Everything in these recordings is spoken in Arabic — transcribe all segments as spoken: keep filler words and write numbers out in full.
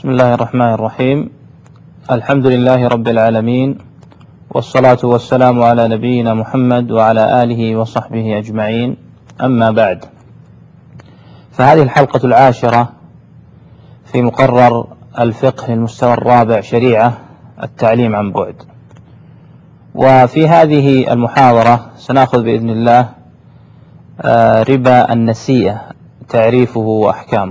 بسم الله الرحمن الرحيم. الحمد لله رب العالمين، والصلاة والسلام على نبينا محمد وعلى آله وصحبه أجمعين. أما بعد، فهذه الحلقة العاشرة في مقرر الفقه المستوى الرابع شريعة التعليم عن بعد. وفي هذه المحاضرة سنأخذ بإذن الله ربا النسيئة، تعريفه وأحكامه.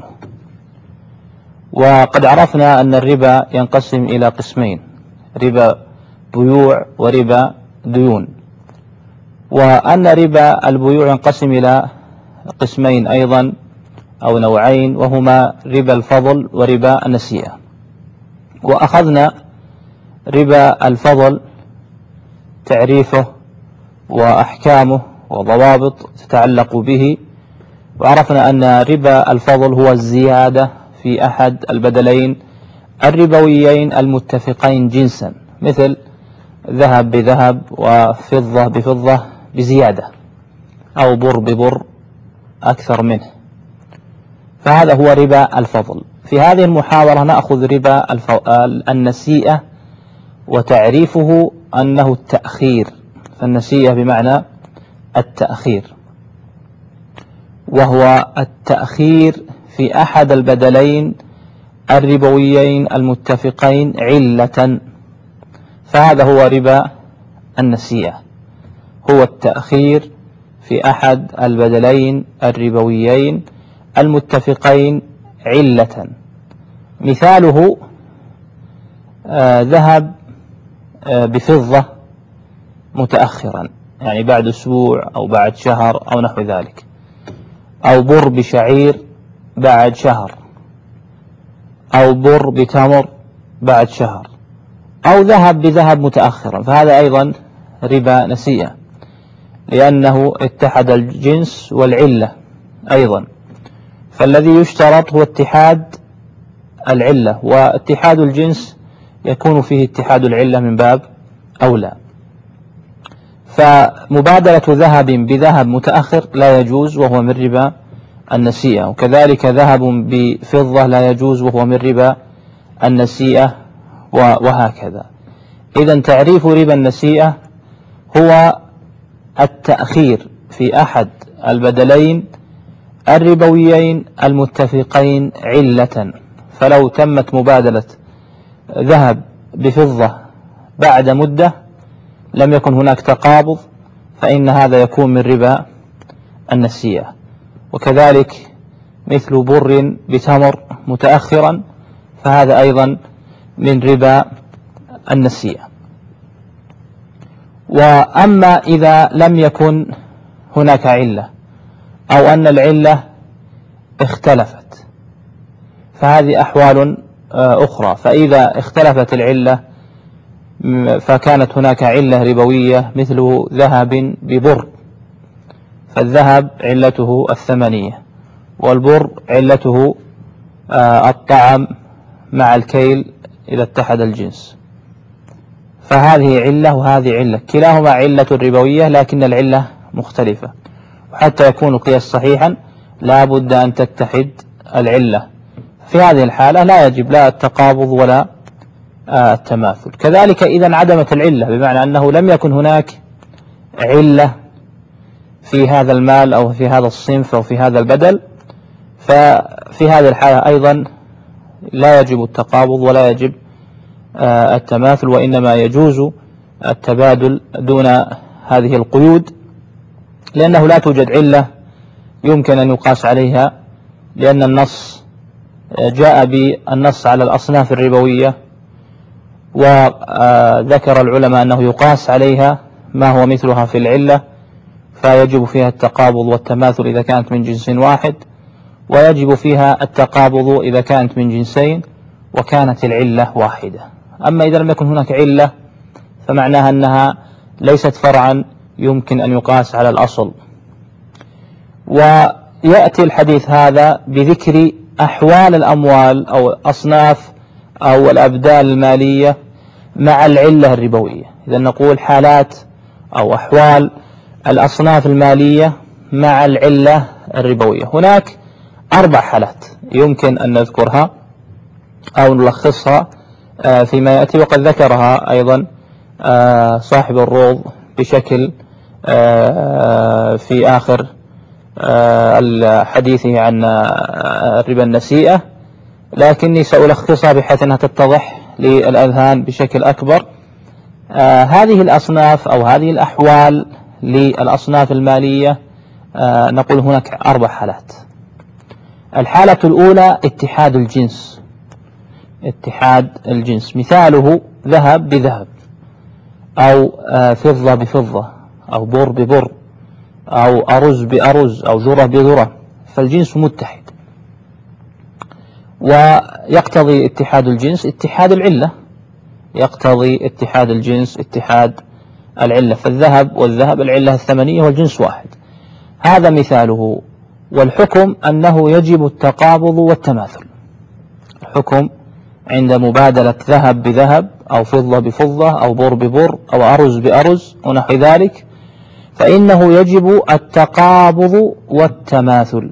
وقد عرفنا أن الربا ينقسم إلى قسمين: ربا بيوع وربا ديون. وأن ربا البيوع ينقسم إلى قسمين أيضا أو نوعين، وهما ربا الفضل وربا النسيئة. وأخذنا ربا الفضل تعريفه وأحكامه وضوابط تتعلق به، وعرفنا أن ربا الفضل هو الزيادة في أحد البدلين الربويين المتفقين جنسا، مثل ذهب بذهب وفضة بفضة بزيادة، أو بر ببر أكثر منه، فهذا هو ربا الفضل. في هذه المحاضرة نأخذ ربا النسيئة، وتعريفه أنه التأخير، فالنسيئة بمعنى التأخير، وهو التأخير في أحد البدلين الربويين المتفقين علة، فهذا هو ربا النسيئة، هو التأخير في أحد البدلين الربويين المتفقين علة. مثاله آه ذهب آه بفضة متأخرا، يعني بعد أسبوع أو بعد شهر أو نحو ذلك، أو بر بشعير بعد شهر، أو بر بتمر بعد شهر، أو ذهب بذهب متأخرا، فهذا أيضا ربا نسيئة، لأنه اتحد الجنس والعلة أيضا. فالذي يشترط هو اتحاد العلة، واتحاد الجنس يكون فيه اتحاد العلة من باب أولى. فمبادلة ذهب بذهب متأخر لا يجوز، وهو من ربا النسيئة، وكذلك ذهب بفضة لا يجوز، وهو من ربا النسيئة، وهكذا. إذن تعريف ربا النسيئة هو التأخير في أحد البدلين الربويين المتفقين علة. فلو تمت مبادلة ذهب بفضة بعد مدة لم يكن هناك تقابض، فإن هذا يكون من ربا النسيئة. وكذلك مثل بر بتمر متأخرا، فهذا أيضا من ربا النسيئة. وأما إذا لم يكن هناك علة، أو أن العلة اختلفت، فهذه أحوال أخرى. فإذا اختلفت العلة فكانت هناك علة ربوية مثل ذهب ببر، فالذهب علته الثمنية، والبر علته الطعم مع الكيل إذا اتحد الجنس، فهذه علة وهذه علة، كلاهما علة ربوية لكن العلة مختلفة. وحتى يكون القياس صحيحا لا بد أن تتحد العلة، في هذه الحالة لا يجب لا التقابض ولا التماثل. كذلك إذا انعدمت العلة، بمعنى أنه لم يكن هناك علة في هذا المال أو في هذا الصنف أو في هذا البدل، ففي هذه الحالة أيضا لا يجب التقابض ولا يجب التماثل، وإنما يجوز التبادل دون هذه القيود، لأنه لا توجد علة يمكن أن يقاس عليها، لأن النص جاء بالنص على الأصناف الربوية، وذكر العلماء أنه يقاس عليها ما هو مثلها في العلة، فيجب فيها التقابض والتماثل إذا كانت من جنس واحد، ويجب فيها التقابض إذا كانت من جنسين وكانت العلة واحدة. أما إذا لم يكن هناك علة فمعناها أنها ليست فرعا يمكن أن يقاس على الأصل. ويأتي الحديث هذا بذكر أحوال الأموال أو أصناف أو الأبدال المالية مع العلة الربوية. إذا نقول حالات أو أحوال الأصناف المالية مع العلة الربوية، هناك أربع حالات يمكن أن نذكرها. أو نلخصها فيما يأتي، وقد ذكرها أيضا صاحب الروض بشكل في آخر حديثه عن الربا النسيئة، لكني سألخصها بحيث أنها تتضح للأذهان بشكل أكبر. هذه الأصناف أو هذه الأحوال للأصناف المالية نقول هناك أربع حالات. الحالة الأولى اتحاد الجنس، اتحاد الجنس مثاله ذهب بذهب، أو فضة بفضة، أو بر ببر، أو أرز بأرز، أو ذرة بذرة، فالجنس متحد. ويقتضي اتحاد الجنس اتحاد العلة، يقتضي اتحاد الجنس اتحاد العلة، فالذهب والذهب العلة الثمنية والجنس واحد، هذا مثاله. والحكم أنه يجب التقابض والتماثل. الحكم عند مبادلة ذهب بذهب، أو فضة بفضة، أو بر ببر، أو أرز بأرز ونحو ذلك، فإنه يجب التقابض والتماثل.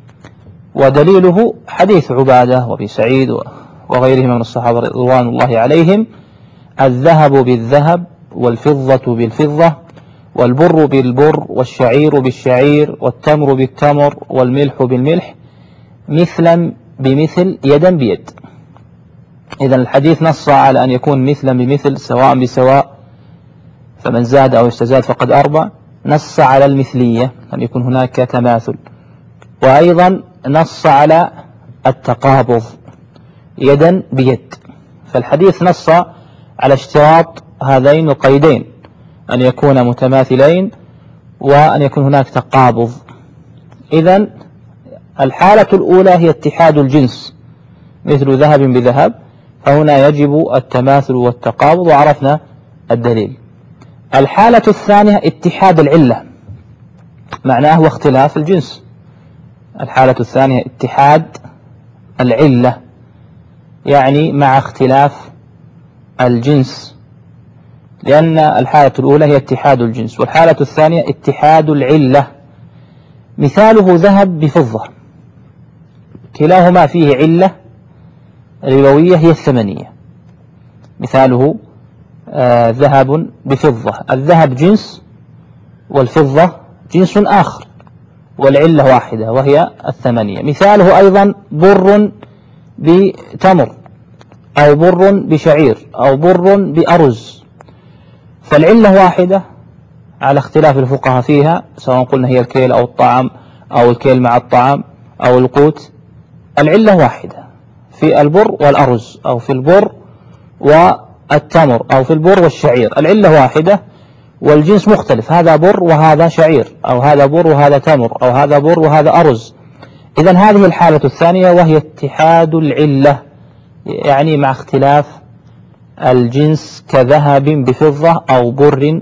ودليله حديث عبادة وابي سعيد وغيرهم من الصحابة رضوان الله عليهم: الذهب بالذهب، والفضة بالفضة، والبر بالبر، والشعير بالشعير، والتمر بالتمر، والملح بالملح، مثلا بمثل، يدا بيد. إذن الحديث نص على أن يكون مثلا بمثل، سواء بسواء، فمن زاد أو استزاد فقد أربى. نص على المثلية، أن يكون هناك تماثل. وأيضا نص على التقابض يدا بيد. فالحديث نص على اشتراط هذين القيدين، أن يكون متماثلين وأن يكون هناك تقابض. إذن الحالة الأولى هي اتحاد الجنس مثل ذهب بذهب، فهنا يجب التماثل والتقابض، وعرفنا الدليل. الحالة الثانية اتحاد العلة، معناه واختلاف الجنس. الحالة الثانية اتحاد العلة، يعني مع اختلاف الجنس، لأن الحالة الأولى هي اتحاد الجنس، والحالة الثانية اتحاد العلة. مثاله ذهب بفضة، كلاهما فيه علة ربوية هي الثمنية. مثاله آه ذهب بفضة، الذهب جنس والفضة جنس آخر، والعلة واحدة وهي الثمنية. مثاله أيضا بر بتمر، أو بر بشعير، أو بر بأرز، فالعلة واحدة على اختلاف الفقهاء فيها، سواء قلنا هي الكيل أو الطعام، أو الكيل مع الطعام، أو القوت. العلة واحدة في البر والأرز، أو في البر والتمر، أو في البر والشعير، العلة واحدة والجنس مختلف، هذا بر وهذا شعير، أو هذا بر وهذا تمر، أو هذا بر وهذا أرز. إذن هذه الحالة الثانية، وهي اتحاد العلة، يعني مع اختلاف الجنس، كذهب بفضة أو بر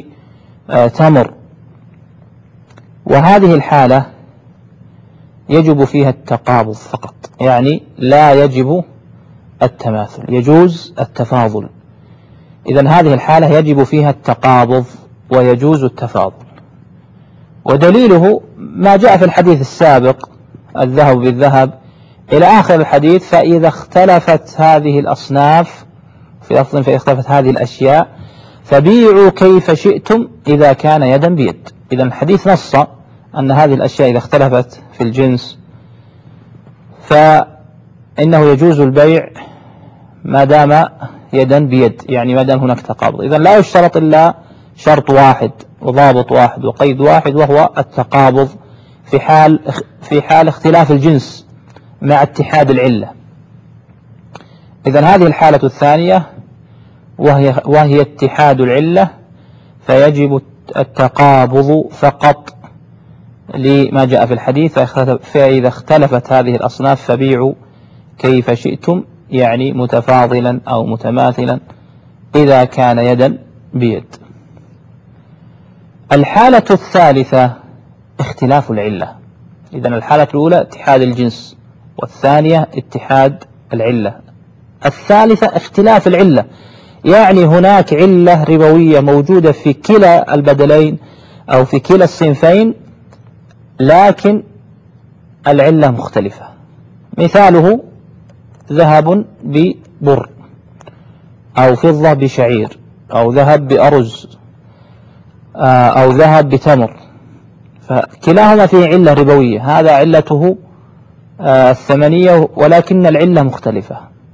بتمر. وهذه الحالة يجب فيها التقابض فقط، يعني لا يجب التماثل، يجوز التفاضل. إذن هذه الحالة يجب فيها التقابض ويجوز التفاضل. ودليله ما جاء في الحديث السابق: الذهب بالذهب إلى آخر الحديث. فإذا اختلفت هذه الأصناف في أصل، فإذا اختلفت هذه الأشياء فبيعوا كيف شئتم إذا كان يدا بيد. إذا الحديث نص أن هذه الأشياء إذا اختلفت في الجنس فإنه يجوز البيع ما دام يدا بيد، يعني ما دام هناك تقابض. إذا لا يشترط إلا شرط واحد وضابط واحد وقيد واحد، وهو التقابض في حال في حال اختلاف الجنس مع اتحاد العلة. إذن هذه الحالة الثانية وهي, وهي اتحاد العلة، فيجب التقابض فقط لما جاء في الحديث: فإذا اختلفت هذه الأصناف فبيعوا كيف شئتم، يعني متفاضلا أو متماثلا إذا كان يدا بيد. الحالة الثالثة اختلاف العلة. إذن الحالة الأولى اتحاد الجنس، والثانية اتحاد العلة، الثالثة اختلاف العلة، يعني هناك علة ربوية موجودة في كلا البدلين أو في كلا الصنفين، لكن العلة مختلفة. مثاله ذهب ببر، أو فضة بشعير، أو ذهب بأرز، أو ذهب بتمر، فكلاهما فيه علة ربوية. هذا علته الثمنية ولكن العلة مختلفة،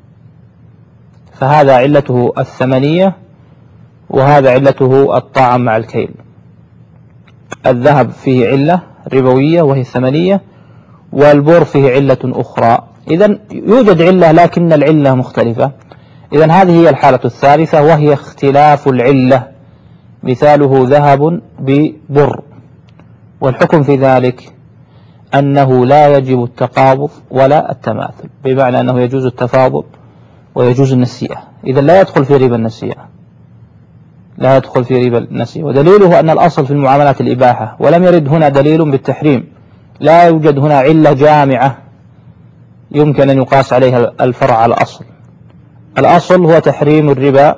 فهذا علته الثمنية وهذا علته الطعم مع الكيل. الذهب فيه علة ربوية وهي الثمنية، والبر فيه علة أخرى. إذن يوجد علة لكن العلة مختلفة. إذن هذه هي الحالة الثالثة وهي اختلاف العلة، مثاله ذهب ببر. والحكم في ذلك أنه لا يجب التقابض ولا التماثل، بمعنى أنه يجوز التفاضل ويجوز النسيئة. إذن لا يدخل في ربا النسيئة، لا يدخل في ربا النسيئة. ودليله أن الأصل في المعاملات الإباحة، ولم يرد هنا دليل بالتحريم. لا يوجد هنا علة جامعة يمكن أن يقاس عليها الفرع على الأصل. الأصل هو تحريم الربا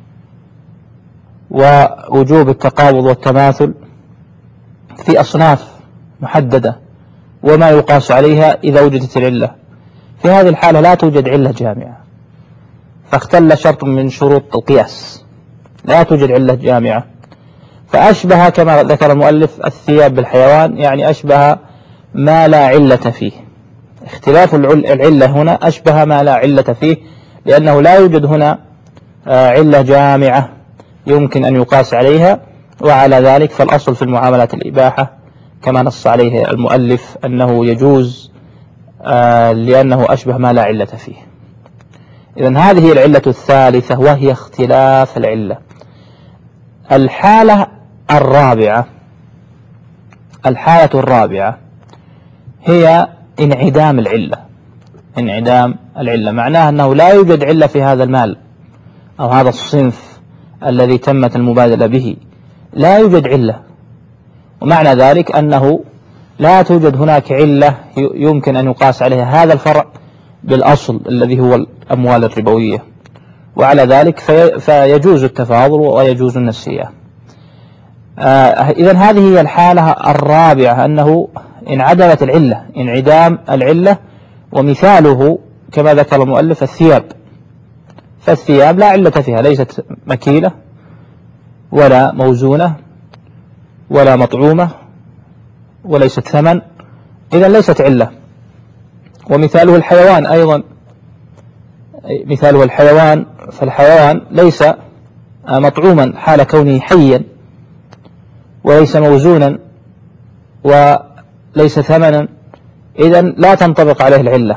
ووجوب التقابض والتماثل في أصناف محددة، وما يقاس عليها إذا وجدت العلة. في هذه الحالة لا توجد علة جامعة، فاختل شرط من شروط القياس، لا توجد علة جامعة. فأشبه كما ذكر المؤلف الثياب بالحيوان، يعني أشبه ما لا علة فيه. اختلاف العلة هنا أشبه ما لا علة فيه، لأنه لا يوجد هنا علة جامعة يمكن أن يقاس عليها. وعلى ذلك فالأصل في المعاملات الإباحة كما نص عليه المؤلف أنه يجوز لأنه أشبه ما لا علة فيه. إذن هذه هي العلة الثالثة وهي اختلاف العلة. الحالة الرابعة الحالة الرابعة هي انعدام العلة. انعدام العلة معناها أنه لا يوجد علة في هذا المال أو هذا الصنف الذي تمت المبادلة به، لا يوجد علة. ومعنى ذلك أنه لا توجد هناك علة يمكن أن يقاس عليها هذا الفرع بالأصل الذي هو الأموال الربوية. وعلى ذلك في فيجوز التفاضل ويجوز النسيئة. آه إذن هذه هي الحالة الرابعة، أنه انعدمت العلة، انعدام العلة. ومثاله كما ذكر المؤلف الثياب، فالثياب لا علة فيها، ليست مكيلة ولا موزونة ولا مطعومة وليست ثمن، إذن ليست علة. ومثاله الحيوان أيضا، مثاله الحيوان، فالحيوان ليس مطعوما حال كونه حيا، وليس موزونا، وليس ثمنا، إذن لا تنطبق عليه العلة.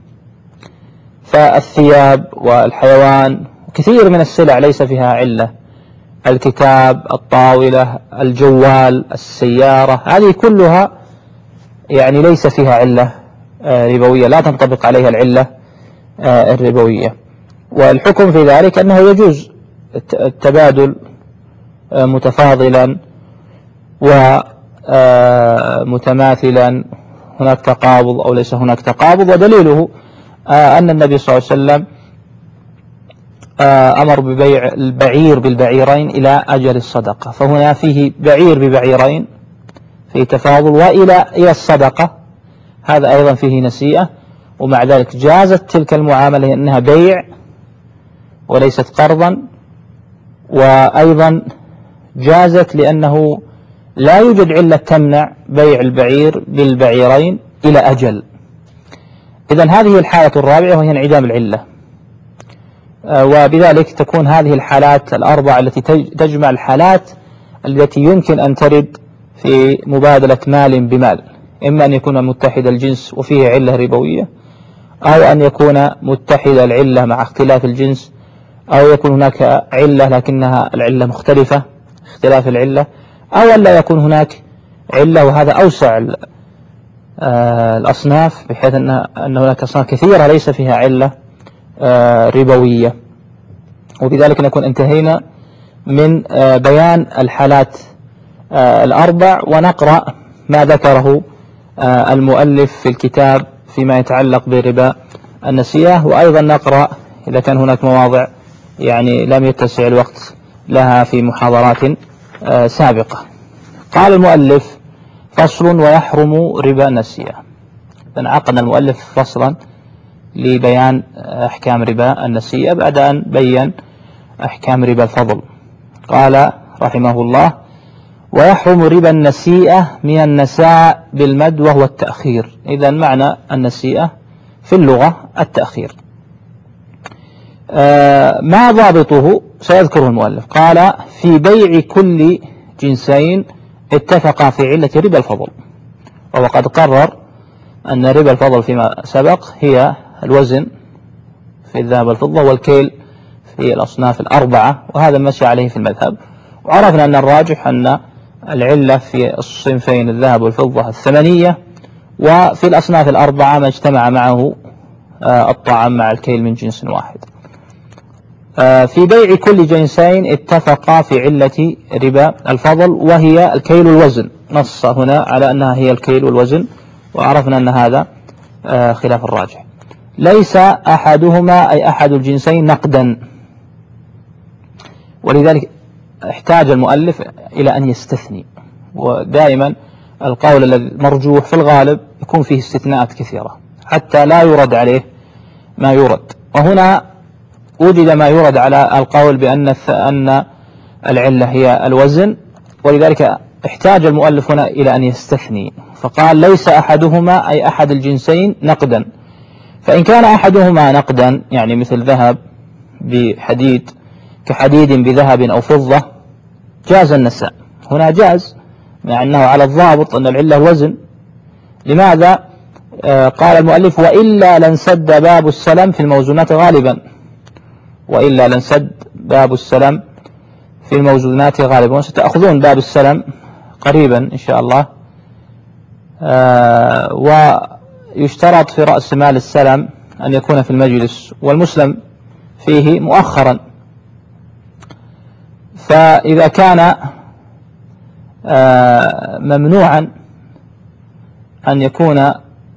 فالثياب والحيوان كثير من السلع ليس فيها علة، الكتاب، الطاولة، الجوال، السيارة، هذه كلها يعني ليس فيها علة ربوية، لا تنطبق عليها العلة الربوية. والحكم في ذلك أنه يجوز التبادل متفاضلا ومتماثلا، هناك تقابض أو ليس هناك تقابض. ودليله أن النبي صلى الله عليه وسلم أمر ببيع البعير بالبعيرين إلى أجل الصدقة، فهنا فيه بعير ببعيرين فيه تفاضل، وإلى إلى الصدقة هذا أيضا فيه نسيئة. ومع ذلك جازت تلك المعاملة أنها بيع وليست قرضا، وأيضا جازت لأنه لا يوجد علة تمنع بيع البعير بالبعيرين إلى أجل. إذن هذه الحالة الرابعة وهي انعدام العلة. وبذلك تكون هذه الحالات الأربع التي تجمع الحالات التي يمكن أن ترد في مبادلة مال بمال، إما أن يكون متحد الجنس وفيه علة ربوية، أو أن يكون متحد العلة مع اختلاف الجنس، أو يكون هناك علة لكنها العلة مختلفة اختلاف العلة، أو أن لا يكون هناك علة وهذا أوسع الأصناف، بحيث أن هناك أصناف كثيرة ليس فيها علة ربوية. وبذلك نكون انتهينا من بيان الحالات الأربع، ونقرأ ما ذكره المؤلف في الكتاب فيما يتعلق بربا النسيئة. وأيضا نقرأ إذا كان هناك مواضع يعني لم يتسع الوقت لها في محاضرات سابقة. قال المؤلف: فصل: ويحرم ربا النسيئة. فنعقد المؤلف فصلا لبيان أحكام ربا النسيئة بعد أن بين أحكام ربا الفضل. قال رحمه الله: ويحرم ربا النسيئة من النساء بالمد وهو التأخير. إذن معنى النسيئة في اللغة التأخير. آه ما ضابطه سيذكره المؤلف. قال: في بيع كل جنسين اتفقا في علة ربا الفضل. وقد قرر أن ربا الفضل فيما سبق هي الوزن في الذهب والفضة والكيل في الأصناف الأربعة، وهذا مشى عليه في المذهب. وعرفنا أن الراجح أن العلة في الصنفين الذهب والفضة الثمنية، وفي الأصناف الأربعة ما اجتمع معه الطعام مع الكيل من جنس واحد. في بيع كل جنسين اتفقا في علة ربا الفضل وهي الكيل والوزن. نص هنا على أنها هي الكيل والوزن، وعرفنا أن هذا خلاف الراجح. ليس أحدهما أي أحد الجنسين نقدا، ولذلك احتاج المؤلف إلى أن يستثني. ودائما القول الذي مرجوح في الغالب يكون فيه استثناءات كثيرة حتى لا يرد عليه ما يرد. وهنا وجد ما يرد على القول بأن أن العلة هي الوزن، ولذلك احتاج المؤلف هنا إلى أن يستثني، فقال: ليس أحدهما أي أحد الجنسين نقدا. فإن كان أحدهما نقدا يعني مثل ذهب بحديد كحديد بذهب أو فضة جاز النساء. هنا جاز مع أنه على الضابط أن العلة الوزن. لماذا؟ آه قال المؤلف: وإلا لانسد باب السلم في الموزونات غالبا. وإلا لانسد باب السلم في الموزونات غالبا، وستأخذون باب السلم قريبا إن شاء الله. آه ويشترط في رأس مال السلم أن يكون في المجلس والمسلم فيه مؤخرا. فإذا كان آه ممنوعا أن يكون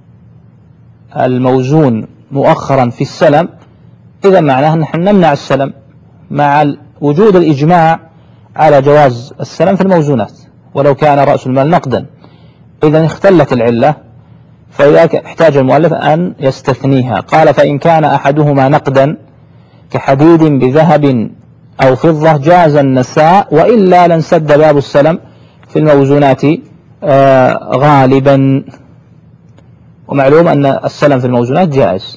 الموزون مؤخرا في السلم، إذا معناه نحن نمنع السلم مع وجود الإجماع على جواز السلم في الموزونات ولو كان رأس المال نقدا. إذا اختلت العلة، فلذلك احتاج المؤلف أن يستثنيها. قال: فإن كان أحدهما نقدا كحديد بذهب أو فضة جاز النساء، وإلا لانسد باب السلم في الموزونات آه غالبا. ومعلوم أن السلم في الموزونات جائز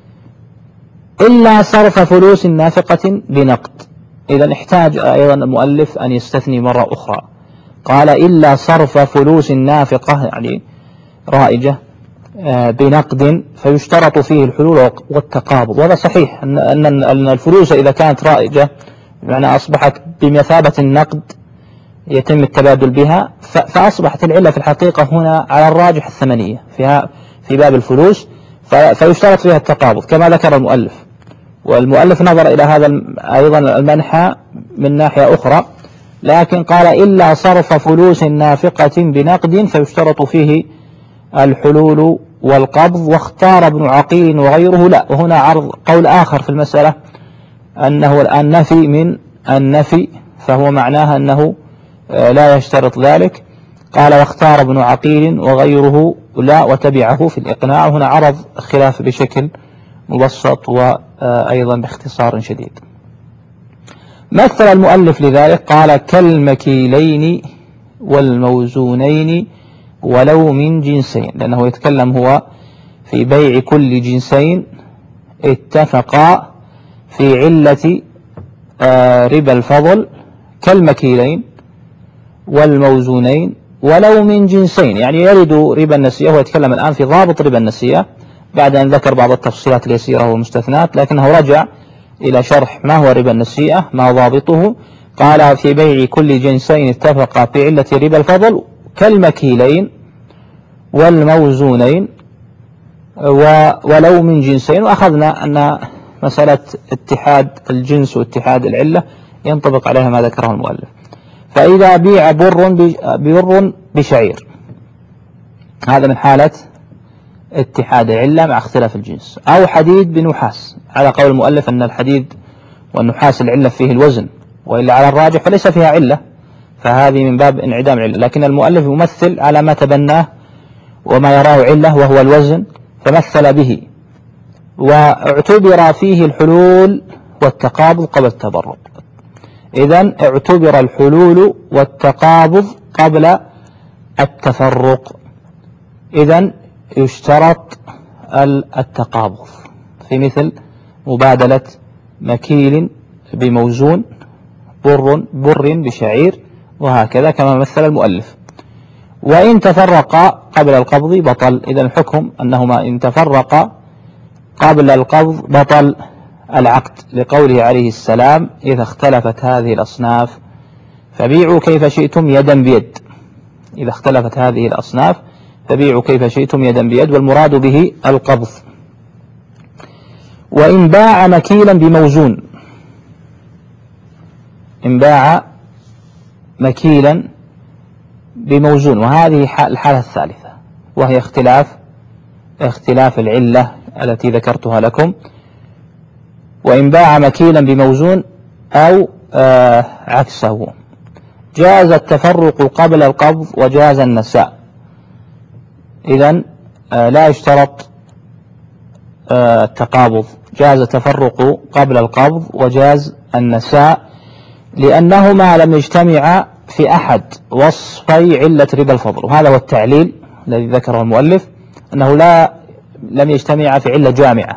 إلا صرف فلوس نافقة بنقد. إذا احتاج أيضا المؤلف أن يستثني مرة أخرى. قال: إلا صرف فلوس نافقة يعني رائجة بنقد، فيشترط فيه الحلول والتقابض. وهذا صحيح أن الفلوس إذا كانت رائجة بمعنى أصبحت بمثابة النقد يتم التبادل بها، فأصبحت العلة في الحقيقة هنا على الراجح الثمنية فيها في باب الفلوس، فيشترط فيها التقابض كما ذكر المؤلف. والمؤلف نظر إلى هذا أيضا المنحى من ناحية أخرى، لكن قال: إلا صرف فلوس نافقة بنقد فيشترط فيه الحلول والقبض. واختار ابن عقيل وغيره لا. وهنا عرض قول آخر في المسألة أنه النفي من النفي، فهو معناها أنه لا يشترط ذلك. قال: واختار ابن عقيل وغيره لا، وتبعه في الإقناع. هنا عرض خلاف بشكل مبسط وأيضا باختصار شديد. مثل المؤلف لذلك قال: كالمكيلين والموزونين ولو من جنسين، لأنه يتكلم هو في بيع كل جنسين اتفقا في علة ربا الفضل كالمكيلين والموزونين ولو من جنسين، يعني يرد ربا النسيئة. هو يتكلم الآن في ضابط ربا النسيئة بعد أن ذكر بعض التفصيلات اليسيرة والمستثنات، لكنه رجع إلى شرح ما هو ربا النسيئة ما ضابطه. قال: في بيع كل جنسين اتفقا في علة ربا الفضل كالمكيلين والموزونين ولو من جنسين. وأخذنا أن مسألة اتحاد الجنس واتحاد العلة ينطبق عليها ما ذكره المؤلف. فإذا بيع بر بر بشعير، هذا من حالة اتحاد العلة مع اختلاف الجنس، أو حديد بنحاس، على قول المؤلف أن الحديد والنحاس العلة فيه الوزن، وإلا على الراجح فليس فيها علة، فهذه من باب انعدام العلة. لكن المؤلف يمثل على ما تبناه وما يراه علة وهو الوزن، فمثل به واعتبر فيه الحلول والتقابض قبل التبرق. إذن اعتبر الحلول والتقابض قبل التفرق. إذن يشترط التقابض في مثل مبادلة مكيل بموزون، بر بر بشعير، وهكذا كما مثل المؤلف. وإن تفرقا قبل القبض بطل. إذن الحكم أنهما إن تفرقا قبل القبض بطل العقد، لقوله عليه السلام: إذا اختلفت هذه الأصناف فبيعوا كيف شئتم يدا بيد. إذا اختلفت هذه الأصناف فبيعوا كيف شئتم يدا بيد، والمراد به القبض. وإن باع مكيلا بموزون، إن باع مكيلا بموزون، وهذه الحالة الثالثة، وهي اختلاف اختلاف العلة التي ذكرتها لكم. وإن باع مكيلا بموزون أو آه عكسه جاز التفرق قبل القبض وجاز النساء. إذن آه لا يشترط آه التقابض، جاز التفرق قبل القبض وجاز النساء، لأنهما لم يجتمعا في أحد وصفي علة ربا الفضل. وهذا هو التعليل الذي ذكره المؤلف، أنه لا لم يجتمعا في علة جامعة،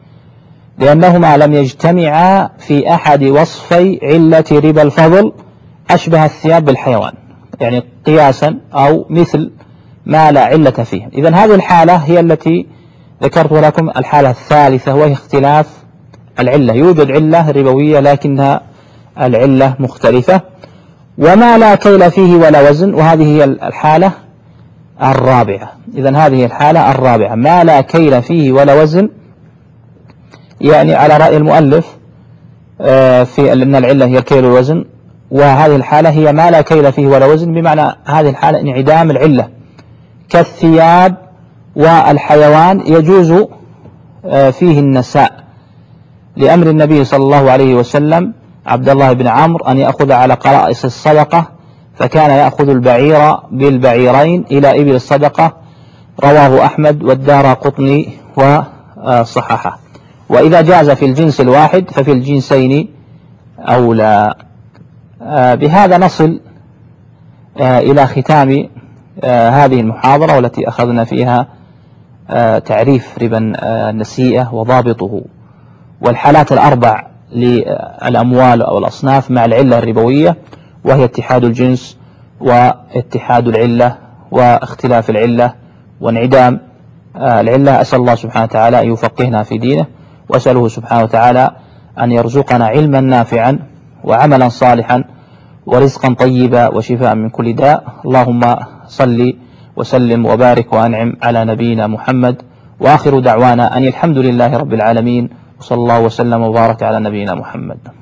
لأنهما لم يجتمعا في أحد وصفي علة ربا الفضل أشبه الثياب بالحيوان، يعني قياسا أو مثل ما لا علة فيه. إذن هذه الحالة هي التي ذكرت لكم، الحالة الثالثة، وهي اختلاف العلة. يوجد علة ربوية لكنها العلة مختلفة. وما لا كيل فيه ولا وزن، وهذه هي الحالة الرابعة. إذن هذه الحالة الرابعة، ما لا كيل فيه ولا وزن، يعني على رأي المؤلف في أن العلة هي الكيل والوزن، وهذه الحالة هي ما لا كيل فيه ولا وزن، بمعنى هذه الحالة انعدام العلة، كالثياب والحيوان يجوز فيه النساء، لأمر النبي صلى الله عليه وسلم عبد الله بن عمرو أن يأخذ على قرائص الصدقة، فكان يأخذ البعير بالبعيرين إلى إبل الصدقة. رواه أحمد والدارقطني وصححه. وإذا جاز في الجنس الواحد ففي الجنسين أولى. بهذا نصل إلى ختام هذه المحاضرة، والتي أخذنا فيها تعريف ربا النسيئة وضابطه، والحالات الأربع للأموال أو الأصناف مع العلة الربوية، وهي اتحاد الجنس واتحاد العلة واختلاف العلة وانعدام العلة. أسأل الله سبحانه وتعالى أن يفقهنا في دينه، وأسأله سبحانه وتعالى أن يرزقنا علما نافعا وعملا صالحا ورزقا طيبا وشفاء من كل داء. اللهم صل وسلم وبارك وأنعم على نبينا محمد، وآخر دعوانا أن الحمد لله رب العالمين، وصلى الله وسلم وبارك على نبينا محمد.